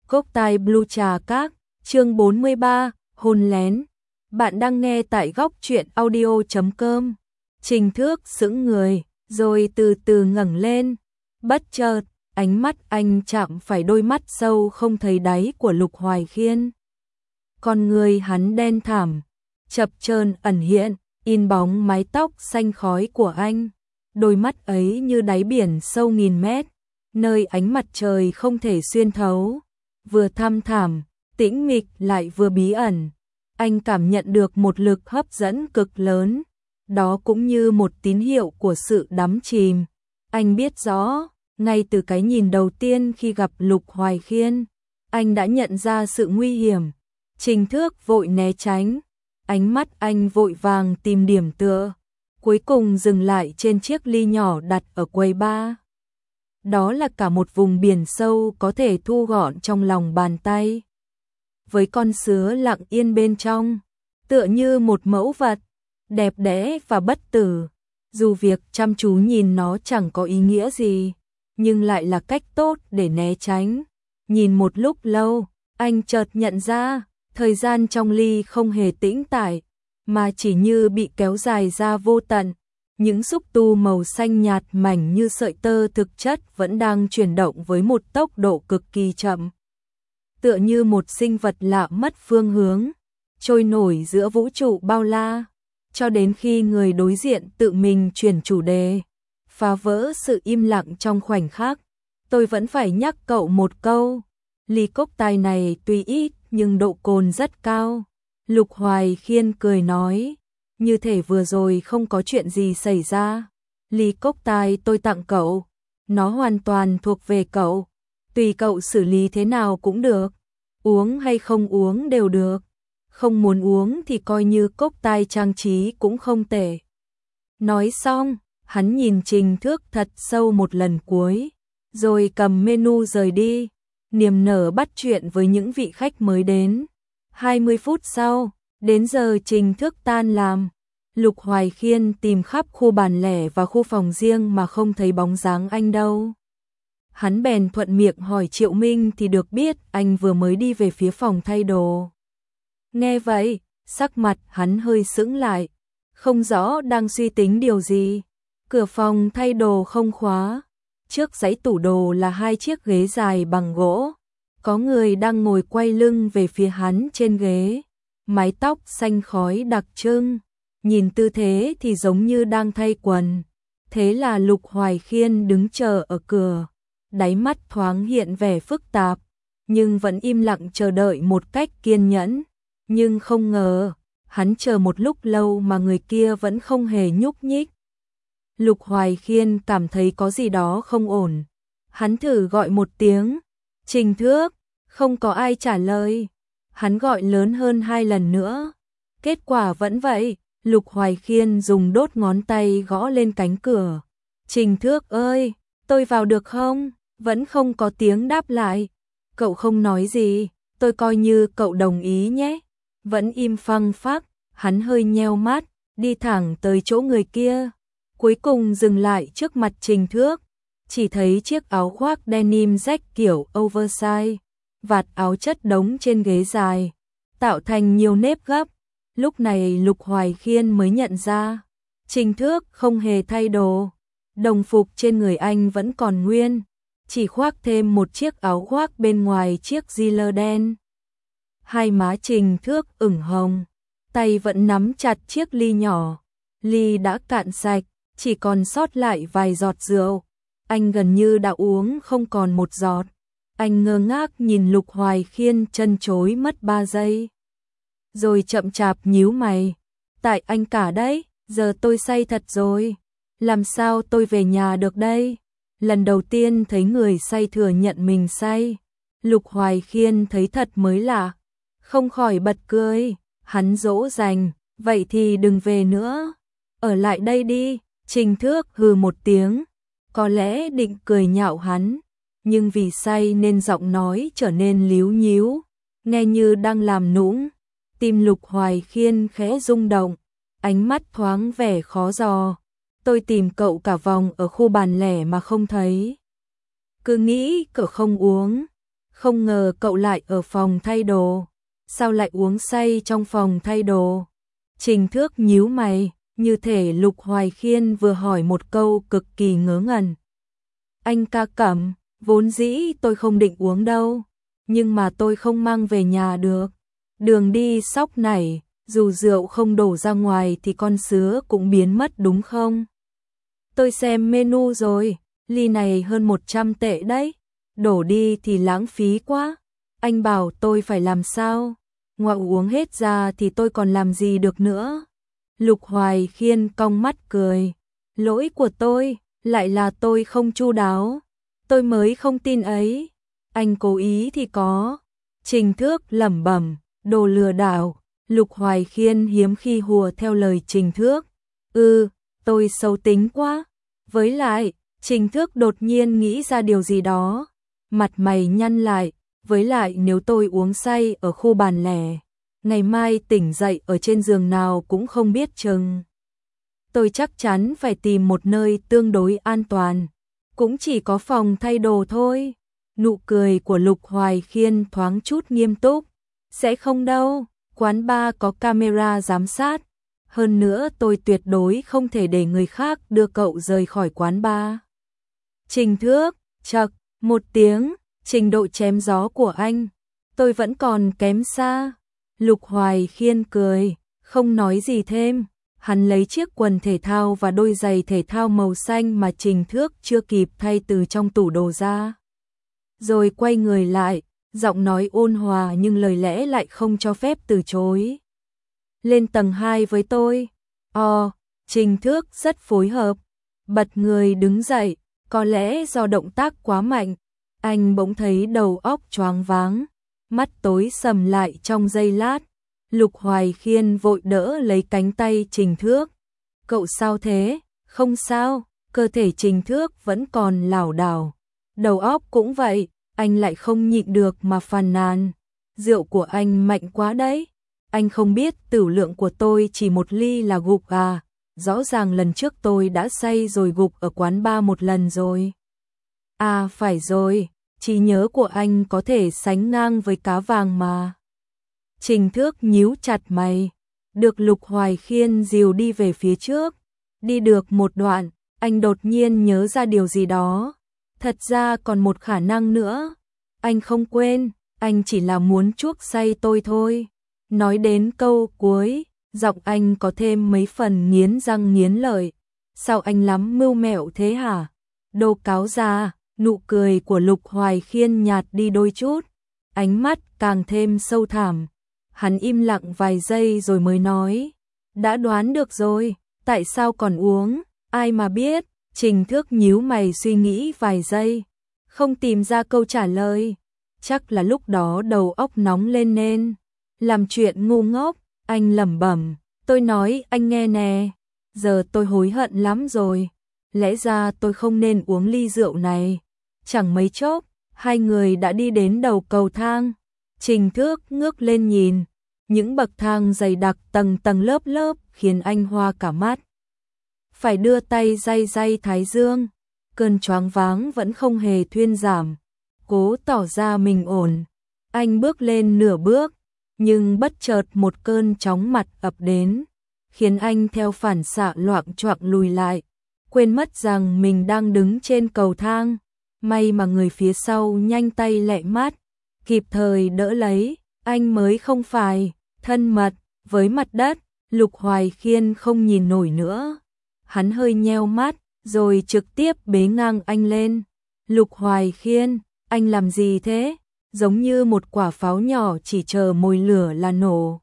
Cốc tai Blue Trà Các, chương 43, hôn lén. Bạn đang nghe tại góc truyện audio.com. Trình Thước sững người, rồi từ từ ngẩng lên. Bất chợt, ánh mắt anh chạm phải đôi mắt sâu không thấy đáy của Lục Hoài Khiên. Con người hắn đen thẳm, chập chờn ẩn hiện, in bóng mái tóc xanh khói của anh. Đôi mắt ấy như đáy biển sâu nghìn mét, nơi ánh mặt trời không thể xuyên thấu. Vừa thăm thẳm, tĩnh mịch lại vừa bí ẩn. Anh cảm nhận được một lực hấp dẫn cực lớn. Đó cũng như một tín hiệu của sự đắm chìm. Anh biết rõ, ngay từ cái nhìn đầu tiên khi gặp Lục Hoài Khiên, anh đã nhận ra sự nguy hiểm. Trình Thước vội né tránh, ánh mắt anh vội vàng tìm điểm tựa, cuối cùng dừng lại trên chiếc ly nhỏ đặt ở quầy bar. Đó là cả một vùng biển sâu có thể thu gọn trong lòng bàn tay. Với con sứa lặng yên bên trong, tựa như một mẫu vật, đẹp đẽ và bất tử. Dù việc chăm chú nhìn nó chẳng có ý nghĩa gì, nhưng lại là cách tốt để né tránh. Nhìn một lúc lâu, anh chợt nhận ra, thời gian trong ly không hề tĩnh tại, mà chỉ như bị kéo dài ra vô tận. Những xúc tu màu xanh nhạt mảnh như sợi tơ thực chất vẫn đang chuyển động với một tốc độ cực kỳ chậm. Tựa như một sinh vật lạ mất phương hướng, trôi nổi giữa vũ trụ bao la, cho đến khi người đối diện tự mình chuyển chủ đề, phá vỡ sự im lặng trong khoảnh khắc. Tôi vẫn phải nhắc cậu một câu, ly cốc tai này tuy ít nhưng độ cồn rất cao. Lục Hoài Khiên cười nói, như thể vừa rồi không có chuyện gì xảy ra. Ly cốc tai tôi tặng cậu, nó hoàn toàn thuộc về cậu, tùy cậu xử lý thế nào cũng được, uống hay không uống đều được, không muốn uống thì coi như cốc tai trang trí cũng không tệ. Nói xong, hắn nhìn Trình Thước thật sâu một lần cuối, rồi cầm menu rời đi, niềm nở bắt chuyện với những vị khách mới đến. 20 phút sau, đến giờ Trình Thước tan làm, Lục Hoài Khiên tìm khắp khu bàn lẻ và khu phòng riêng mà không thấy bóng dáng anh đâu. Hắn bèn thuận miệng hỏi Triệu Minh thì được biết anh vừa mới đi về phía phòng thay đồ. Nghe vậy, sắc mặt hắn hơi sững lại, không rõ đang suy tính điều gì. Cửa phòng thay đồ không khóa, trước dãy tủ đồ là hai chiếc ghế dài bằng gỗ. Có người đang ngồi quay lưng về phía hắn trên ghế, mái tóc xanh khói đặc trưng, nhìn tư thế thì giống như đang thay quần. Thế là Lục Hoài Khiên đứng chờ ở cửa, đáy mắt thoáng hiện vẻ phức tạp, nhưng vẫn im lặng chờ đợi một cách kiên nhẫn. Nhưng không ngờ, hắn chờ một lúc lâu mà người kia vẫn không hề nhúc nhích. Lục Hoài Khiên cảm thấy có gì đó không ổn. Hắn thử gọi một tiếng, Trình Thước, không có ai trả lời. Hắn gọi lớn hơn 2 lần nữa, kết quả vẫn vậy. Lục Hoài Khiên dùng đốt ngón tay gõ lên cánh cửa. Trình Thước ơi, tôi vào được không? Vẫn không có tiếng đáp lại. Cậu không nói gì, tôi coi như cậu đồng ý nhé. Vẫn im phăng phắc, hắn hơi nheo mắt, đi thẳng tới chỗ người kia. Cuối cùng dừng lại trước mặt Trình Thước, chỉ thấy chiếc áo khoác denim rách kiểu oversize, vạt áo chất đống trên ghế dài, tạo thành nhiều nếp gấp. Lúc này Lục Hoài Khiên mới nhận ra, Trình Thước không hề thay đồ, đồng phục trên người anh vẫn còn nguyên, chỉ khoác thêm một chiếc áo khoác bên ngoài chiếc gilet đen. Hai má Trình Thước ửng hồng, tay vẫn nắm chặt chiếc ly nhỏ, ly đã cạn sạch, chỉ còn sót lại vài giọt rượu. Anh gần như đã uống không còn một giọt. Anh ngơ ngác nhìn Lục Hoài Khiên chân chối mất 3 giây. Rồi chậm chạp nhíu mày. Tại anh cả đấy, giờ tôi say thật rồi. Làm sao tôi về nhà được đây? Lần đầu tiên thấy người say thừa nhận mình say. Lục Hoài Khiên thấy thật mới lạ, không khỏi bật cười. Hắn dỗ dành, vậy thì đừng về nữa, ở lại đây đi. Trình Thước hừ một tiếng, có lẽ định cười nhạo hắn, nhưng vì say nên giọng nói trở nên líu nhíu, nghe như đang làm nũng. Tim Lục Hoài Khiên khẽ rung động, ánh mắt thoáng vẻ khó dò. Tôi tìm cậu cả vòng ở khu bàn lẻ mà không thấy. Cứ nghĩ cậu không uống, Không ngờ cậu lại ở phòng thay đồ. Sao lại uống say trong phòng thay đồ? Trình Thước nhíu mày, như thể Lục Hoài Khiên vừa hỏi một câu cực kỳ ngớ ngẩn. Anh ca Cẩm, vốn dĩ tôi không định uống đâu, nhưng mà tôi không mang về nhà được. Đường đi sóc nảy, dù rượu không đổ ra ngoài thì con sứa cũng biến mất đúng không? Tôi xem menu rồi, ly này hơn 100 tệ đấy, đổ đi thì lãng phí quá. Anh bảo tôi phải làm sao? Ngoại uống hết ra thì tôi còn làm gì được nữa? Lục Hoài Khiên cong mắt cười. Lỗi của tôi, lại là tôi không chu đáo. Tôi mới không tin ấy. Anh cố ý thì có. Trình Thước lẩm bẩm, đồ lừa đảo. Lục Hoài Khiên hiếm khi hùa theo lời Trình Thước. Tôi xấu tính quá. Với lại, Trình Thước đột nhiên nghĩ ra điều gì đó. Mặt mày nhăn lại, với lại nếu tôi uống say ở khu bàn lẻ, ngày mai tỉnh dậy ở trên giường nào cũng không biết chừng. Tôi chắc chắn phải tìm một nơi tương đối an toàn, cũng chỉ có phòng thay đồ thôi. Nụ cười của Lục Hoài Khiên thoáng chút nghiêm túc. Sẽ không đâu, quán bar có camera giám sát. Hơn nữa tôi tuyệt đối không thể để người khác đưa cậu rời khỏi quán bar. Trình Thước, chậc, một tiếng, trình độ chém gió của anh, tôi vẫn còn kém xa. Lục Hoài Khiên cười, không nói gì thêm. Hắn lấy chiếc quần thể thao và đôi giày thể thao màu xanh mà Trình Thước chưa kịp thay từ trong tủ đồ ra. Rồi quay người lại, giọng nói ôn hòa nhưng lời lẽ lại không cho phép từ chối. Lên tầng 2 với tôi. Trình Thước rất phối hợp, bật người đứng dậy, có lẽ do động tác quá mạnh, anh bỗng thấy đầu óc choáng váng, mắt tối sầm lại trong giây lát. Lục Hoài Khiên vội đỡ lấy cánh tay Trình Thước. Cậu sao thế? Không sao, cơ thể Trình Thước vẫn còn lảo đảo. Đầu óc cũng vậy, anh lại không nhịn được mà phàn nàn. Rượu của anh mạnh quá đấy. Anh không biết tửu lượng của tôi chỉ một ly là gục à? Rõ ràng lần trước tôi đã say rồi gục ở quán bar một lần rồi. À phải rồi, trí nhớ của anh có thể sánh ngang với cá vàng mà. Trình Thước nhíu chặt mày, được Lục Hoài Khiên dìu đi về phía trước. Đi được một đoạn, anh đột nhiên nhớ ra điều gì đó. Thật ra còn một khả năng nữa. Anh không quên, anh chỉ là muốn chuốc say tôi thôi. Nói đến câu cuối, giọng anh có thêm mấy phần nghiến răng nghiến lợi. Sao anh lắm mưu mẹo thế hả? Đồ cáo già. Nụ cười của Lục Hoài Khiên nhạt đi đôi chút, ánh mắt càng thêm sâu thẳm. Hắn im lặng vài giây rồi mới nói, đã đoán được rồi, tại sao còn uống, ai mà biết. Trình Thước nhíu mày suy nghĩ vài giây, không tìm ra câu trả lời. Chắc là lúc đó đầu óc nóng lên nên làm chuyện ngu ngốc. Anh lẩm bẩm, tôi nói anh nghe nè, giờ tôi hối hận lắm rồi. Lẽ ra tôi không nên uống ly rượu này. Chẳng mấy chốc, hai người đã đi đến đầu cầu thang. Trình Thước ngước lên nhìn, những bậc thang dày đặc tầng tầng lớp lớp khiến anh hoa cả mắt. Phải đưa tay day day thái dương, cơn choáng váng vẫn không hề thuyên giảm. Cố tỏ ra mình ổn, anh bước lên nửa bước, nhưng bất chợt một cơn chóng mặt ập đến, khiến anh theo phản xạ loạng choạng lùi lại, quên mất rằng mình đang đứng trên cầu thang. May mà người phía sau nhanh tay lẹ mắt, kịp thời đỡ lấy, anh mới không phải thân mật với mặt đất. Lục Hoài Khiên không nhìn nổi nữa, hắn hơi nheo mắt, rồi trực tiếp bế ngang anh lên. Lục Hoài Khiên, anh làm gì thế? Giống như một quả pháo nhỏ chỉ chờ mồi lửa là nổ.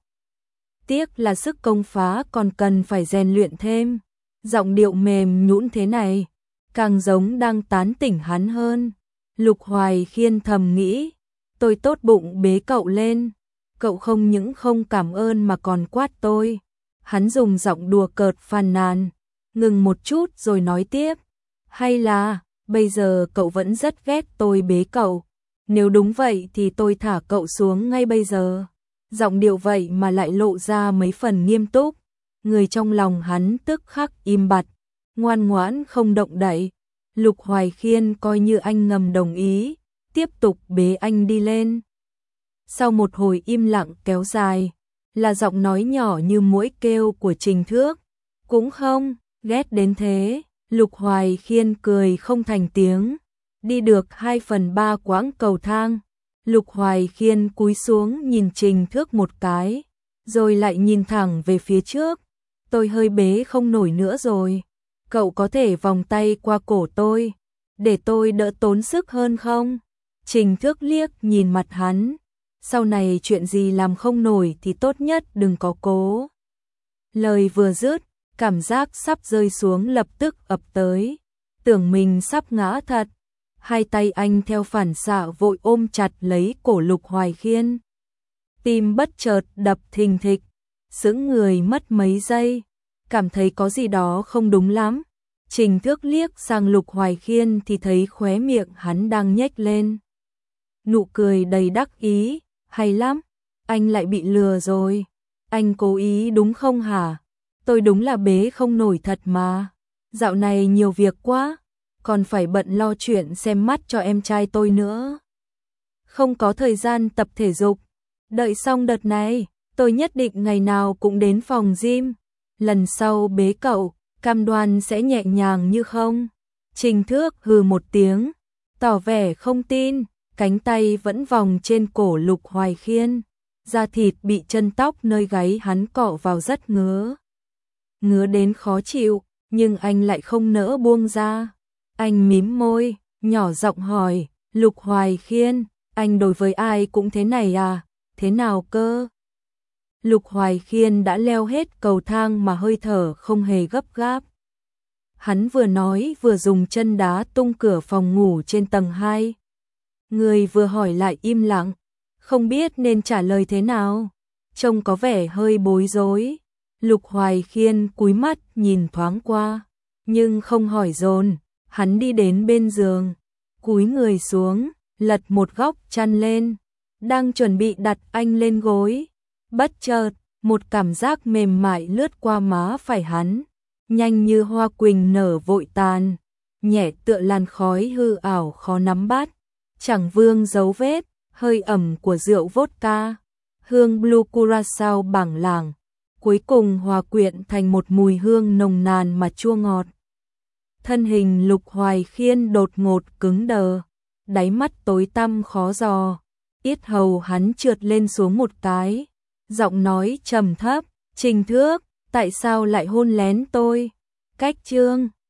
Tiếc là sức công phá còn cần phải rèn luyện thêm. Giọng điệu mềm nhũn thế này, càng giống đang tán tỉnh hắn hơn. Lục Hoài Khiên thầm nghĩ, tôi tốt bụng bế cậu lên, cậu không những không cảm ơn mà còn quát tôi. Hắn dùng giọng đùa cợt phàn nàn, ngừng một chút rồi nói tiếp, hay là bây giờ cậu vẫn rất ghét tôi bế cậu? Nếu đúng vậy thì tôi thả cậu xuống ngay bây giờ. Giọng điệu vậy mà lại lộ ra mấy phần nghiêm túc. Người trong lòng hắn tức khắc im bặt, ngoan ngoãn không động đậy. Lục Hoài Khiên coi như anh ngầm đồng ý, tiếp tục bế anh đi lên. Sau một hồi im lặng kéo dài, là giọng nói nhỏ như muỗi kêu của Trình Thước. Cũng không, ghét đến thế. Lục Hoài Khiên cười không thành tiếng. Đi được 2/3 quãng cầu thang, Lục Hoài Khiên cúi xuống nhìn Trình Thước một cái, rồi lại nhìn thẳng về phía trước. Tôi hơi bế không nổi nữa rồi. Cậu có thể vòng tay qua cổ tôi, để tôi đỡ tốn sức hơn không? Trình Thước liếc nhìn mặt hắn. Sau này chuyện gì làm không nổi thì tốt nhất đừng có cố. Lời vừa dứt, cảm giác sắp rơi xuống lập tức ập tới. Tưởng mình sắp ngã thật. Hai tay anh theo phản xạ vội ôm chặt lấy cổ Lục Hoài Khiên. Tim bất chợt đập thình thịch, sững người mất mấy giây, cảm thấy có gì đó không đúng lắm. Trình Thước liếc sang Lục Hoài Khiên thì thấy khóe miệng hắn đang nhếch lên. Nụ cười đầy đắc ý, hay lắm, anh lại bị lừa rồi. Anh cố ý đúng không hả? Tôi đúng là bế không nổi thật mà. Dạo này nhiều việc quá, còn phải bận lo chuyện xem mắt cho em trai tôi nữa. Không có thời gian tập thể dục. Đợi xong đợt này, tôi nhất định ngày nào cũng đến phòng gym. Lần sau bế cậu, cam đoan sẽ nhẹ nhàng như không. Trình Thước hừ một tiếng, tỏ vẻ không tin, cánh tay vẫn vòng trên cổ Lục Hoài Khiên. Da thịt bị chân tóc nơi gáy hắn cọ vào rất ngứa. Ngứa đến khó chịu, nhưng anh lại không nỡ buông ra. Anh mím môi, nhỏ giọng hỏi, Lục Hoài Khiên, anh đối với ai cũng thế này à? Thế nào cơ? Lục Hoài Khiên đã leo hết cầu thang mà hơi thở không hề gấp gáp. Hắn vừa nói vừa dùng chân đá tung cửa phòng ngủ trên tầng 2. Người vừa hỏi lại im lặng, không biết nên trả lời thế nào. Trông có vẻ hơi bối rối. Lục Hoài Khiên cúi mắt nhìn thoáng qua, nhưng không hỏi dồn. Hắn đi đến bên giường, cúi người xuống, lật một góc chăn lên, đang chuẩn bị đặt anh lên gối. Bất chợt, một cảm giác mềm mại lướt qua má phải hắn, nhanh như hoa quỳnh nở vội tàn, nhẹ tựa làn khói hư ảo khó nắm bắt, chẳng vương dấu vết, hơi ẩm của rượu vodka, hương blue curacao bảng lảng, cuối cùng hòa quyện thành một mùi hương nồng nàn mà chua ngọt. Thân hình Lục Hoài Khiên đột ngột cứng đờ, đáy mắt tối tăm khó dò, yết hầu hắn trượt lên xuống một cái, giọng nói trầm thấp, Trình Thước, tại sao lại hôn lén tôi? Cách chương